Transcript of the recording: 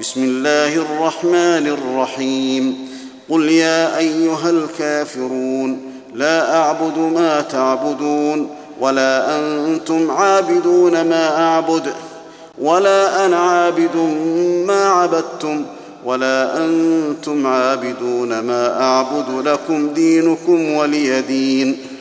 بسم الله الرحمن الرحيم. قل يا أيها الكافرون لا أعبد ما تعبدون ولا أنتم عابدون ما أعبد ولا أنا عابد ما عبدتم ولا أنتم عابدون ما أعبد لكم دينكم ولي دين.